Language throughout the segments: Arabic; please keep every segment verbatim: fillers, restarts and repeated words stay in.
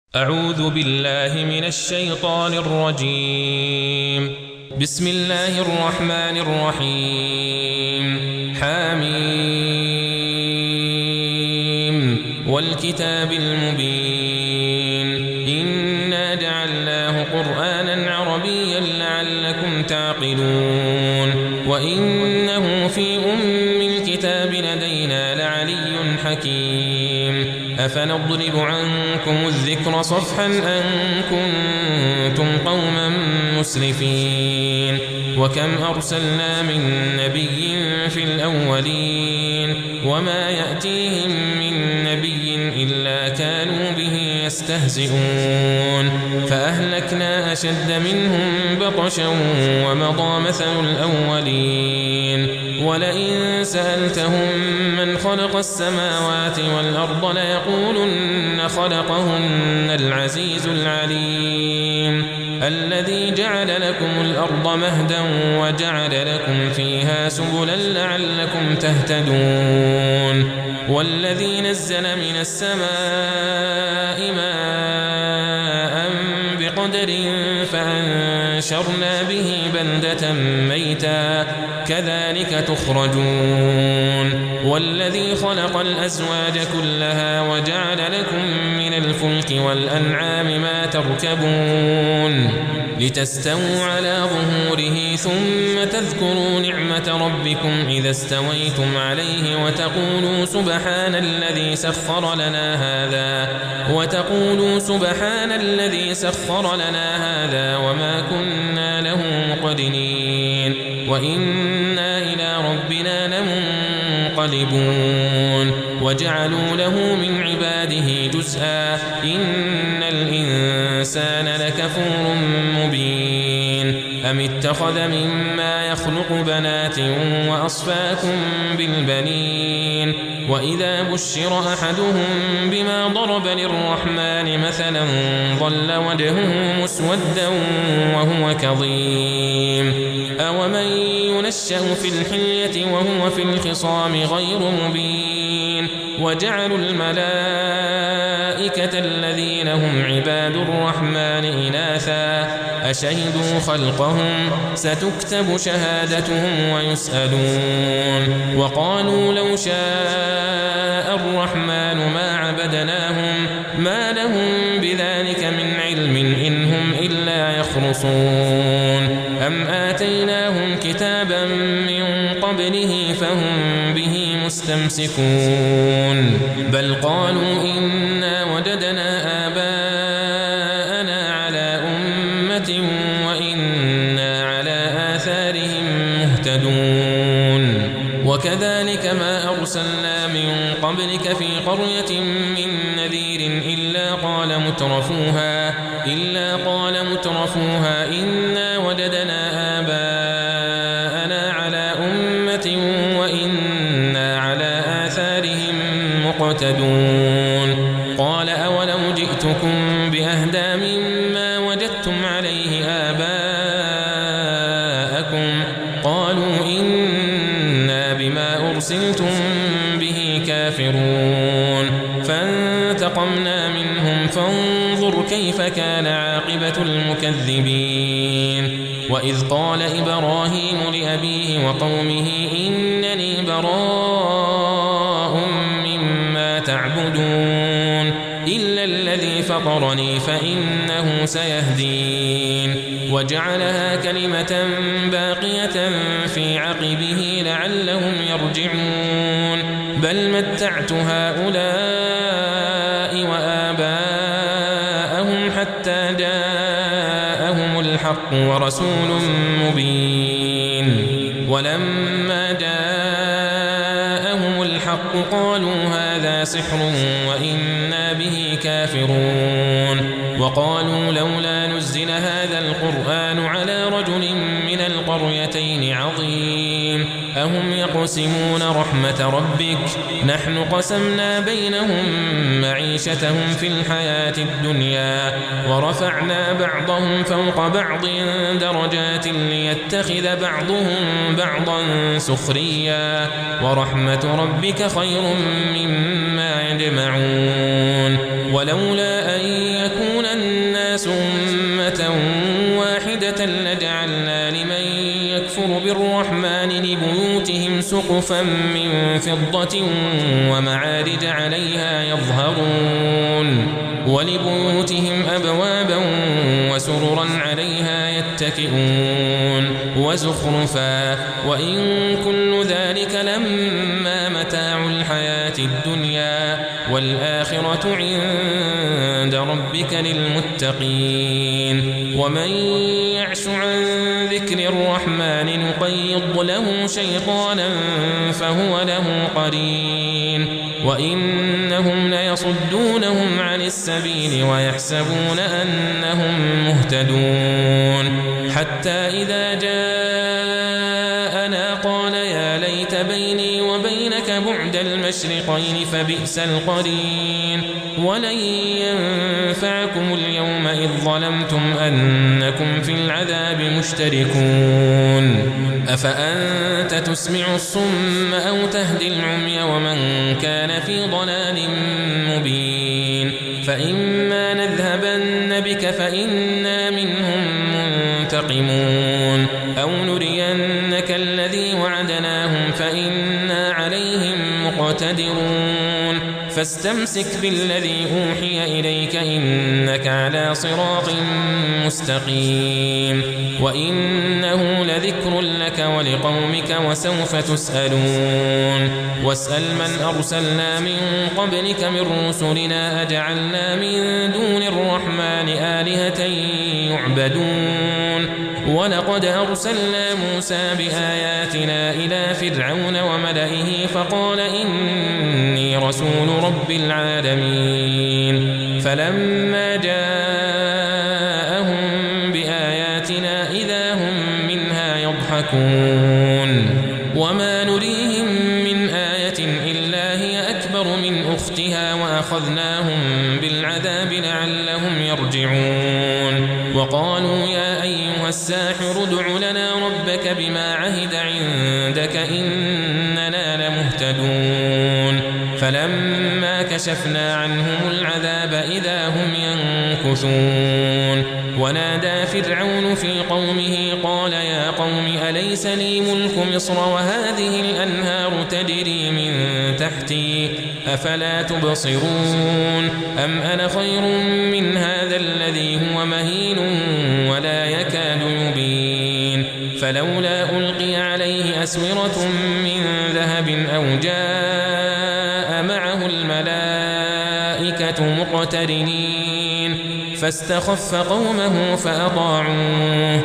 أعوذ بالله من الشيطان الرجيم. بسم الله الرحمن الرحيم. حميم والكتاب المبين إنا جعلناه قرآنا عربيا لعلكم تعقلون وإنه في أم الكتاب لدينا لعلي حكيم. أفنضرب عنكم الذكر صفحا أن كنتم قوما مسرفين. وكم أرسلنا من نبي في الأولين وما يأتيهم من نبي إلا كانوا به يستهزئون فأهلكنا أشد منهم بطشا ومضى مثل الأولين. ولئن سألتهم من خلق السماوات والأرض ليقولن خلقهن العزيز العليم الذي جعل لكم الأرض مهدا وجعل لكم فيها سبلا لعلكم تهتدون والذي نزل من السماء ماء بقدر فأنشرنا به بلدة ميتا كذلك تخرجون والذي خلق الأزواج كلها وجعل لكم من الفلك والأنعام ما تركبون لتستووا على ظهوره ثم تذكروا نعمة ربكم إذا استويتم عليه وتقولوا سبحان الذي سخر لنا هذا وتقولوا سبحان الذي سخر لنا هذا وما كنا له مقرنين وإنا إلى ربنا لمنقلبون وجعلوا له من عباده جزءا إن الإنسان لكفور مبين. أم اتخذ مما يخلق بنات وأصفاكم بالبنين وإذا بشر أحدهم بما ضرب للرحمن مثلا ظل وجهه مسودا وهو كظيم. أومن ينشأ في الحلية وهو في الخصام غير مبين. وجعلوا الملائكة الذين هم عباد الرحمن إناثا أشهدوا خلقهم ستكتب شهادتهم ويسألون وقالوا لو شاء الرحمن ما عبدناهم ما لهم بذلك من علم إن هم إلا يخرصون أم آتيناهم كتابا من قبله فهم به مستمسكون بل قالوا إنا وجدنا آباءنا على أمة وإنا على آثارهم مهتدون وكذلك ما أرسلنا من قبلك في قرية من نذير إلا قال مترفوها إلا قال مترفوها إنا وجدنا آباءنا على أمة وإنا على آثارهم مقتدون قال أولو جئتكم بأهدى مما وجدتم عليه آباءكم قالوا إنا بما أرسلتم به كافرون فانتقمنا منهم فانظر كيف كان عاقبة المكذبين. وإذ قال إبراهيم لأبيه وقومه إنني براء مما تعبدون إلا الذي فطرني فإنه سيهدين وجعلها كلمة باقية في عقبه لعلهم يرجعون بل متعت هؤلاء وآباءهم حتى جاءهم الحق ورسول مبين ولما جاءهم الحق قالوا هذا سحر وإنا به كافرون وقالوا لولا نزل هذا القرآن على رجل من القريتين عظيم أهم يقسمون رحمة ربك نحن قسمنا بينهم معيشتهم في الحياة الدنيا ورفعنا بعضهم فوق بعض درجات ليتخذ بعضهم بعضا سخريا ورحمة ربك خير مما يجمعون ولولا أن يكون الناس أمة واحدة لجعلنا لمن يكفر بالرحمن لبيوتهم سقفا من فضة ومعارج عليها يظهرون ولبيوتهم أبوابا وسررا عليها يتكئون وزخرفا وإن كل ذلك لما متاع الحياة الدنيا والآخرة عند ربك للمتقين ومن يعش عن ذكر الرحمن نقيض له شيطانا فهو له قرين وإنهم ليصدونهم عن السبيل ويحسبون أنهم مهتدون حتى إذا جاءنا قال يا ليت بيني وبينك بعد المشرقين فبئس القرين ولن ينفعكم اليوم إذ ظلمتم أنكم في العذاب مشتركون أفأنت تسمع الصم أو تهدي العمي ومن كان في ضلال مبين فإما نذهبن بك فإنا منهم منتقمون أو نرينك الذي وعدناهم فإنا عليهم مقتدرون فاستمسك بالذي أوحي إليك إنك على صراط مستقيم وإنه لذكر لك ولقومك وسوف تسألون واسأل من أرسلنا من قبلك من رسلنا أجعلنا من دون الرحمن آلهة يعبدون ولقد أرسلنا موسى بآياتنا إلى فرعون وملئه فقال إني رسول رب العالمين فلما جاءهم بآياتنا إذا هم منها يضحكون وما نريهم من آية إلا هي أكبر من أختها وأخذناهم بالعذاب لعلهم يرجعون وقالوا يا أيها الساحر ادع لنا ربك بما عهد عندك إننا لمهتدون فلما كشفنا عنهم العذاب إذا هم ينكثون ونادى فرعون في قومه قال يا قوم أليس لي ملك مصر وهذه الأنهار تجري من تحتي أفلا تبصرون أم أنا خير من هذا الذي هو مهين ولا يكاد يبين فلولا ألقي عليه أسورة من ذهب أو جاء معه الملائكة مقترنين فاستخف قومه فأطاعوه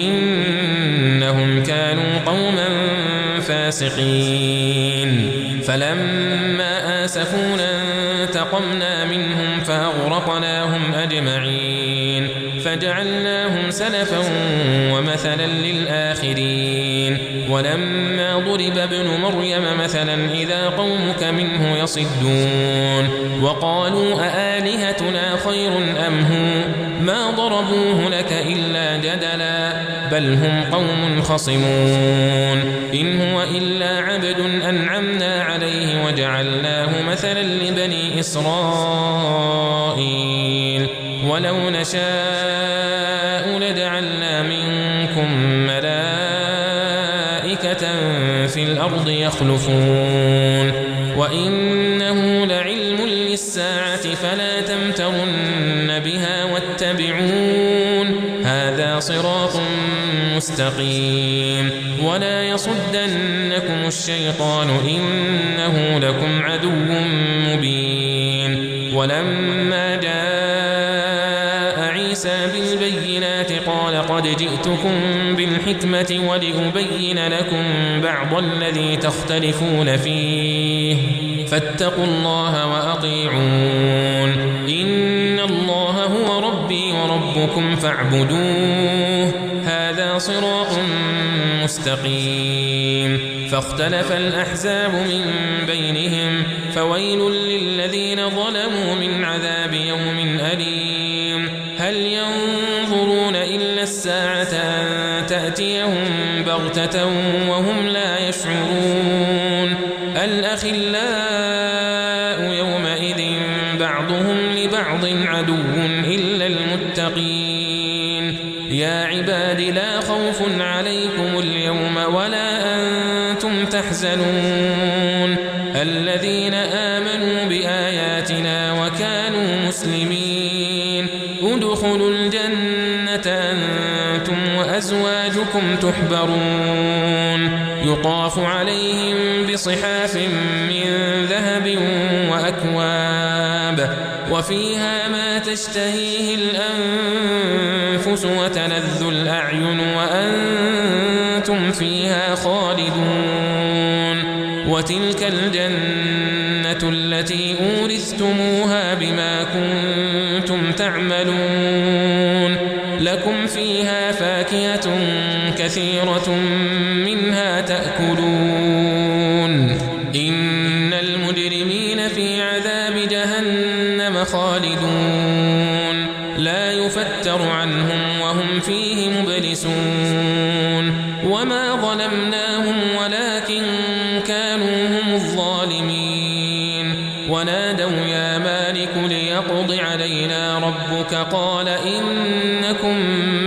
إنهم كانوا قوما فاسقين فلما آسفونا انتقمنا منهم فأغرقناهم أجمعين فجعلناهم سلفا ومثلا للآخرين ولما ضرب ابن مريم مثلا إذا قومك منه يصدون وقالوا أآلهتنا خير أم هو ما ضربوه لك إلا جدلا بل هم قوم خصمون إن هو إلا عبد أنعمنا عليه وجعلناه مثلا لبني إسرائيل ولو نشاء لجعلنا منكم ملائكة في الأرض يخلفون وإنه لعلم للساعة فلا تمترن بها واتبعون هذا صراط مستقيم ولا يصدنكم الشيطان إنه لكم عدو مبين ولما جاء عيسى بالبينات قال قد جئتكم بالحكمة ولأبين لكم بعض الذي تختلفون فيه فاتقوا الله وأطيعون إن الله هو ربي وربكم ربكم فاعبدوه هذا صراط مستقيم فاختلف الأحزاب من بينهم فويل للذين ظلموا من عذاب يوم أليم هل ينظرون إلا الساعة أن تأتيهم بغتة وهم لا يشعرون الأخلاء يومئذ بعضهم لبعض عدو إلا المتقين يا عباد لا خوف عليكم اليوم ولا أنتم تحزنون الذين آمنوا بآياتنا وكانوا مسلمين ادخلوا الجنة أنتم وأزواجكم تحبرون يطاف عليهم بصحاف من ذهب وأكواب وفيها ما تشتهيه الأنفس وتلذ الأعين وأنتم فيها خالدون وتلك الجنة التي أورثتموها بما كنتم تعملون لكم فيها فاكهة كثيرة منها تأكلون إن المجرمين في عذاب جهنم خالدون لا يفتر عنهم وهم فيه مبلسون وما ظلمناهم ولكن كانوا هم الظالمين ونادوا يا مالك ليقض علينا ربك قال إنكم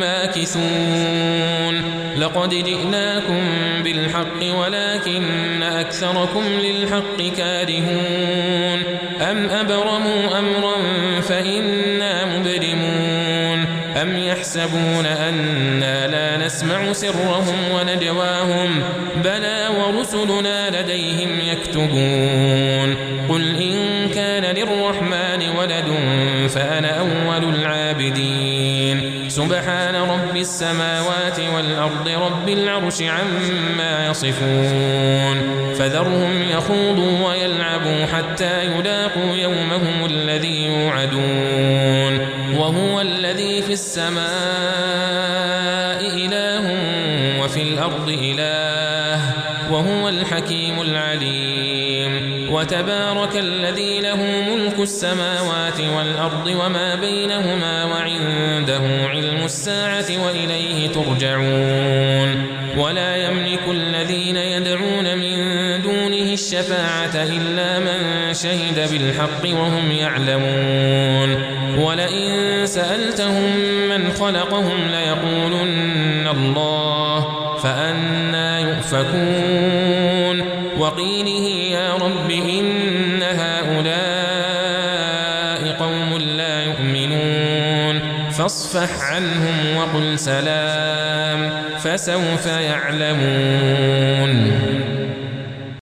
ماكثون لقد جئناكم بالحق ولكن أكثركم للحق كارهون أم أبرموا أمرا فإنا مبرمون أم يحسبون أنا لا نسمع سرهم ونجواهم بلى ورسلنا لديهم يكتبون قل إن كان للرحمن ولد فأنا أول العابدين سبحان رب السماوات والأرض رب العرش عما يصفون فذرهم يخوضوا ويلعبوا حتى يلاقوا يومهم الذي يوعدون وهو الذي في السماء إله وفي الأرض إله وهو الحكيم العليم وتبارك الذي له ملك السماوات والأرض وما بينهما وعنده علم الساعة وإليه ترجعون ولا يملك الذين يدعون من دونه الشفاعة إلا من شهد بالحق وهم يعلمون ولئن سألتهم من خلقهم ليقولن الله فأنى يؤفكون وقيله يا رب إن هؤلاء قوم لا يؤمنون فاصفح عنهم وقل سلام فسوف يعلمون.